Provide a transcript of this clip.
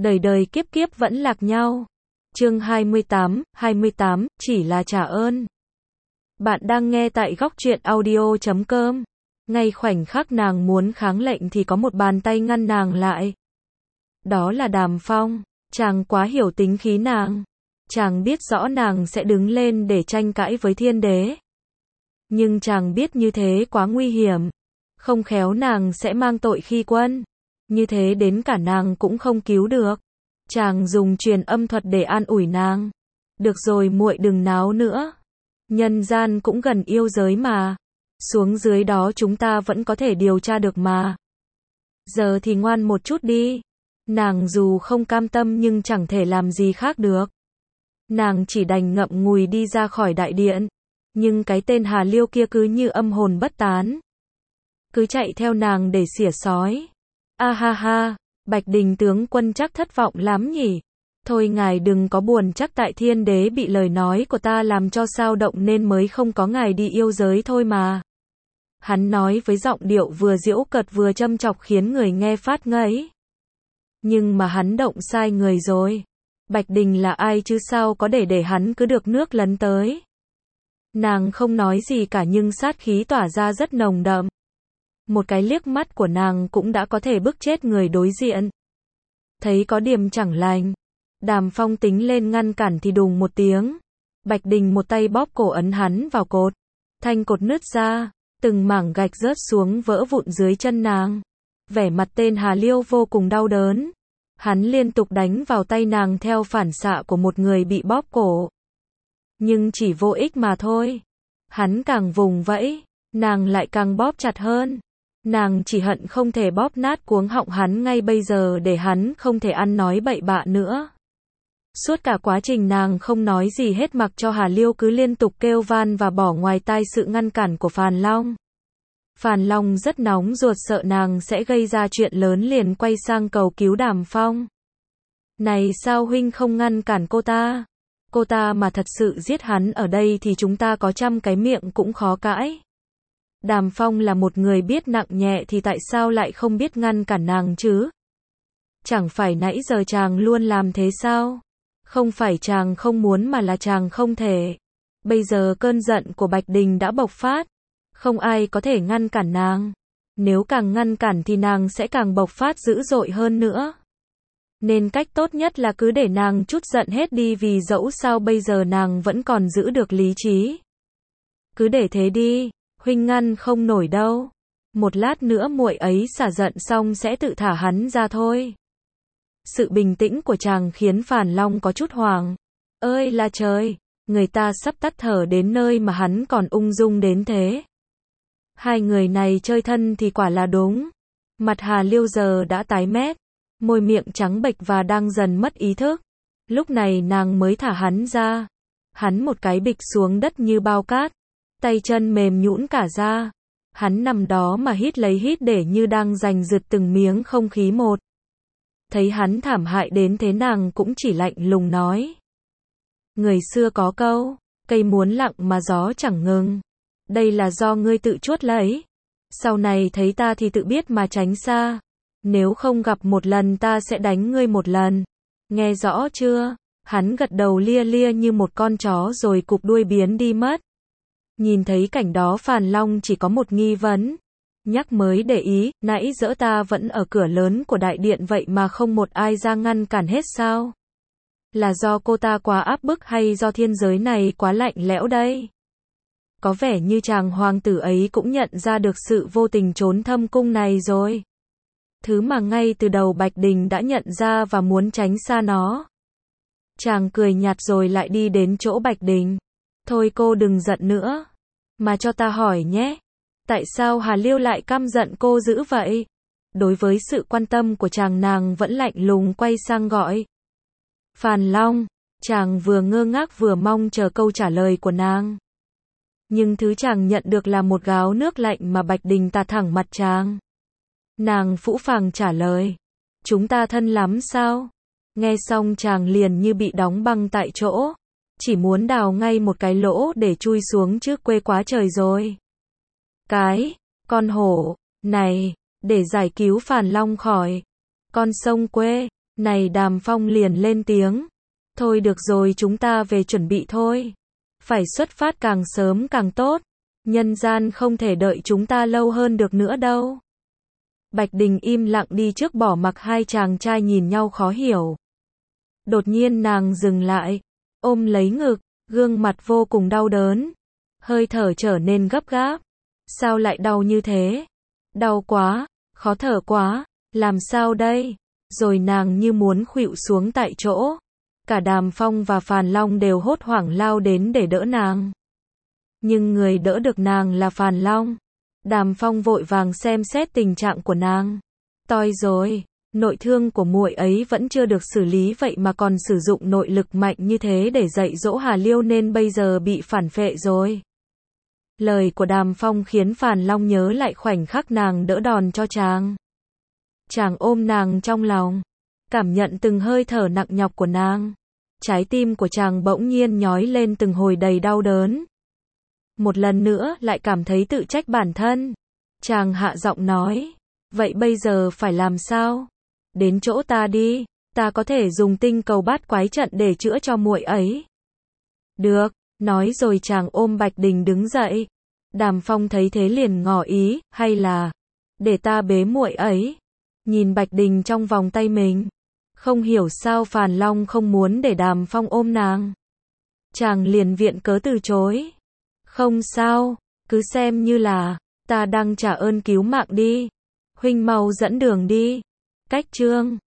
đời đời kiếp kiếp vẫn lạc nhau. Chương 28, chỉ là trả ơn. Bạn đang nghe tại góc truyện audio.com. Ngay khoảnh khắc nàng muốn kháng lệnh thì có một bàn tay ngăn nàng lại. Đó là Đàm Phong. Chàng quá hiểu tính khí nàng. Chàng biết rõ nàng sẽ đứng lên để tranh cãi với thiên đế. Nhưng chàng biết như thế quá nguy hiểm. Không khéo nàng sẽ mang tội khi quân. Như thế đến cả nàng cũng không cứu được. Chàng dùng truyền âm thuật để an ủi nàng. Được rồi muội đừng náo nữa. Nhân gian cũng gần yêu giới mà. Xuống dưới đó chúng ta vẫn có thể điều tra được mà. Giờ thì ngoan một chút đi. Nàng dù không cam tâm nhưng chẳng thể làm gì khác được. Nàng chỉ đành ngậm ngùi đi ra khỏi đại điện. Nhưng cái tên Hà Liêu kia cứ như âm hồn bất tán. Cứ chạy theo nàng để xỉa xói. A ha ha, Bạch Đình tướng quân chắc thất vọng lắm nhỉ. Thôi ngài đừng có buồn, chắc tại thiên đế bị lời nói của ta làm cho sao động nên mới không có ngài đi yêu giới thôi mà. Hắn nói với giọng điệu vừa giễu cợt vừa châm chọc khiến người nghe phát ngấy. Nhưng mà hắn động sai người rồi. Bạch Đình là ai chứ sao có để hắn cứ được nước lấn tới. Nàng không nói gì cả nhưng sát khí tỏa ra rất nồng đậm. Một cái liếc mắt của nàng cũng đã có thể bức chết người đối diện. Thấy có điểm chẳng lành. Đàm Phong tính lên ngăn cản thì đùng một tiếng. Bạch Đình một tay bóp cổ ấn hắn vào cột. Thanh cột nứt ra. Từng mảng gạch rớt xuống vỡ vụn dưới chân nàng. Vẻ mặt tên Hà Liêu vô cùng đau đớn. Hắn liên tục đánh vào tay nàng theo phản xạ của một người bị bóp cổ. Nhưng chỉ vô ích mà thôi. Hắn càng vùng vẫy, nàng lại càng bóp chặt hơn. Nàng chỉ hận không thể bóp nát cuống họng hắn ngay bây giờ để hắn không thể ăn nói bậy bạ nữa. Suốt cả quá trình nàng không nói gì hết mặc cho Hà Liêu cứ liên tục kêu van và bỏ ngoài tai sự ngăn cản của Phàn Long. Phàn Long rất nóng ruột sợ nàng sẽ gây ra chuyện lớn liền quay sang cầu cứu Đàm Phong. Này sao huynh không ngăn cản cô ta? Cô ta mà thật sự giết hắn ở đây thì chúng ta có trăm cái miệng cũng khó cãi. Đàm Phong là một người biết nặng nhẹ thì tại sao lại không biết ngăn cản nàng chứ? Chẳng phải nãy giờ chàng luôn làm thế sao? Không phải chàng không muốn mà là chàng không thể. Bây giờ cơn giận của Bạch Đình đã bộc phát. Không ai có thể ngăn cản nàng. Nếu càng ngăn cản thì nàng sẽ càng bộc phát dữ dội hơn nữa. Nên cách tốt nhất là cứ để nàng trút giận hết đi vì dẫu sao bây giờ nàng vẫn còn giữ được lý trí. Cứ để thế đi, huynh ngăn không nổi đâu. Một lát nữa muội ấy xả giận xong sẽ tự thả hắn ra thôi. Sự bình tĩnh của chàng khiến Phàn Long có chút hoảng. Ơi là trời, người ta sắp tắt thở đến nơi mà hắn còn ung dung đến thế. Hai người này chơi thân thì quả là đúng. Mặt Hà Liêu giờ đã tái mét, môi miệng trắng bệch và đang dần mất ý thức. Lúc này nàng mới thả hắn ra. Hắn một cái bịch xuống đất như bao cát, tay chân mềm nhũn cả ra. Hắn nằm đó mà hít lấy hít để như đang giành giật từng miếng không khí một. Thấy hắn thảm hại đến thế nàng cũng chỉ lạnh lùng nói. Người xưa có câu, cây muốn lặng mà gió chẳng ngừng. Đây là do ngươi tự chuốt lấy. Sau này thấy ta thì tự biết mà tránh xa. Nếu không gặp một lần ta sẽ đánh ngươi một lần. Nghe rõ chưa? Hắn gật đầu lia lia như một con chó rồi cụp đuôi biến đi mất. Nhìn thấy cảnh đó Phàn Long chỉ có một nghi vấn. Nhắc mới để ý, nãy giờ ta vẫn ở cửa lớn của đại điện vậy mà không một ai ra ngăn cản hết sao? Là do cô ta quá áp bức hay do thiên giới này quá lạnh lẽo đây? Có vẻ như chàng hoàng tử ấy cũng nhận ra được sự vô tình trốn thâm cung này rồi. Thứ mà ngay từ đầu Bạch Đình đã nhận ra và muốn tránh xa nó. Chàng cười nhạt rồi lại đi đến chỗ Bạch Đình. Thôi cô đừng giận nữa. Mà cho ta hỏi nhé. Tại sao Hà Liêu lại căm giận cô dữ vậy? Đối với sự quan tâm của chàng nàng vẫn lạnh lùng quay sang gọi. Phàn Long. Chàng vừa ngơ ngác vừa mong chờ câu trả lời của nàng. Nhưng thứ chàng nhận được là một gáo nước lạnh mà Bạch Đình tạt thẳng mặt chàng. Nàng phũ phàng trả lời. Chúng ta thân lắm sao? Nghe xong chàng liền như bị đóng băng tại chỗ. Chỉ muốn đào ngay một cái lỗ để chui xuống chứ quê quá trời rồi. Con hổ, này, để giải cứu Phàn Long khỏi con sông quê, Này Đàm Phong liền lên tiếng. Thôi được rồi, chúng ta về chuẩn bị thôi. Phải xuất phát càng sớm càng tốt. Nhân gian không thể đợi chúng ta lâu hơn được nữa đâu. Bạch Đình im lặng đi trước, bỏ mặc hai chàng trai nhìn nhau khó hiểu. Đột nhiên nàng dừng lại, ôm lấy ngực, gương mặt vô cùng đau đớn. Hơi thở trở nên gấp gáp. Sao lại đau như thế? Đau quá, khó thở quá, làm sao đây? Rồi nàng như muốn khuỵu xuống tại chỗ. Cả Đàm Phong và Phàn Long đều hốt hoảng lao đến để đỡ nàng. Nhưng người đỡ được nàng là Phàn Long. Đàm Phong vội vàng xem xét tình trạng của nàng. Toi rồi, nội thương của muội ấy vẫn chưa được xử lý, vậy mà còn sử dụng nội lực mạnh như thế để dạy dỗ Hà Liêu, nên bây giờ bị phản phệ rồi. Lời của Đàm Phong khiến Phàn Long nhớ lại khoảnh khắc nàng đỡ đòn cho chàng. Chàng ôm nàng trong lòng, cảm nhận từng hơi thở nặng nhọc của nàng. Trái tim của chàng bỗng nhiên nhói lên từng hồi đầy đau đớn. Một lần nữa lại cảm thấy tự trách bản thân. Chàng hạ giọng nói, vậy bây giờ phải làm sao? Đến chỗ ta đi, ta có thể dùng tinh cầu bát quái trận để chữa cho muội ấy. Được, nói rồi chàng ôm Bạch Đình đứng dậy. Đàm Phong thấy thế liền ngỏ ý, hay là để ta bế muội ấy. Nhìn Bạch Đình trong vòng tay mình, không hiểu sao Phàn Long không muốn để Đàm Phong ôm nàng. Chàng liền viện cớ từ chối. Không sao, cứ xem như là ta đang trả ơn cứu mạng đi. Huynh mau dẫn đường đi. Cách chương